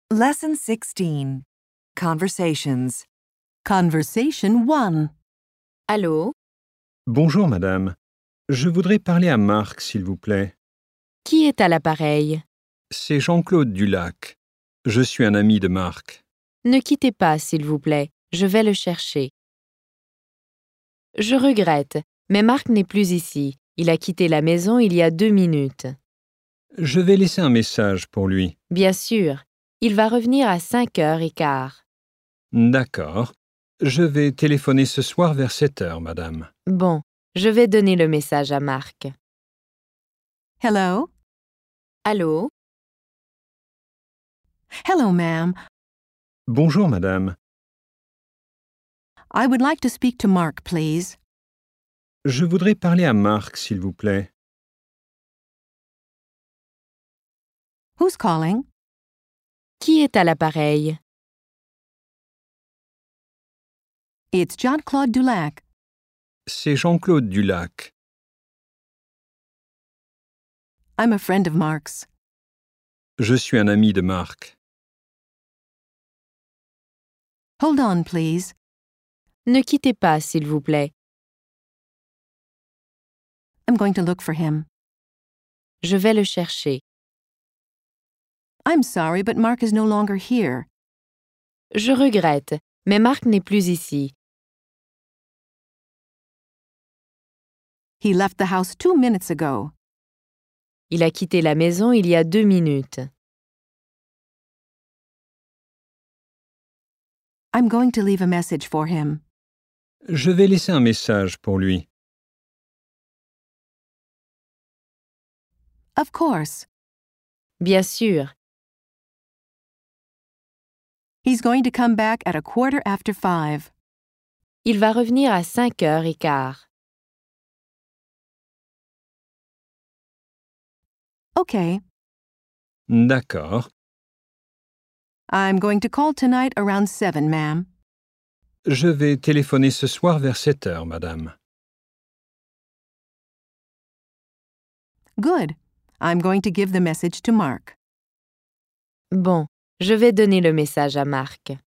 Lesson 16. Conversations. Conversation 1. Allô? Bonjour madame. Je voudrais parler à Marc, s'il vous plaît. Qui est à l'appareil? C'est Jean-Claude Dulac. Je suis un ami de Marc. Ne quittez pas, s'il vous plaît. Je vais le chercher. Je regrette, mais Marc n'est plus ici. Il a quitté la maison il y a 2 minutes. Je vais laisser un message pour lui. Bien sûr, il va revenir à 5h15. D'accord. Je vais téléphoner ce soir vers 7h, madame. Bon, je vais donner le message à Marc. Hello? Allô? Hello, ma'am. Bonjour madame. I would like to speak to Mark, please. Je voudrais parler à Marc, s'il vous plaît. Who's calling? Qui est à l'appareil? It's Jean-Claude Dulac. C'est Jean-Claude Dulac. I'm a friend of Mark's. Je suis un ami de Marc. Hold on, please. Ne quittez pas, s'il vous plaît. I'm going to look for him. Je vais le chercher. I'm sorry, but Mark is no longer here. Je regrette, mais Marc n'est plus ici. He left the house 2 minutes ago. Il a quitté la maison il y a 2 minutes. I'm going to leave a message for him. Je vais laisser un message pour lui. Of course. Bien sûr, He's going to come back at 5:15. il va revenir à 5h15. Okay. D'accord. I'm going to call tonight around 7, ma'am. Je vais téléphoner ce soir vers 7h, madame. Good. I'm going to give the message to Mark. Bon, je vais donner le message à Marc.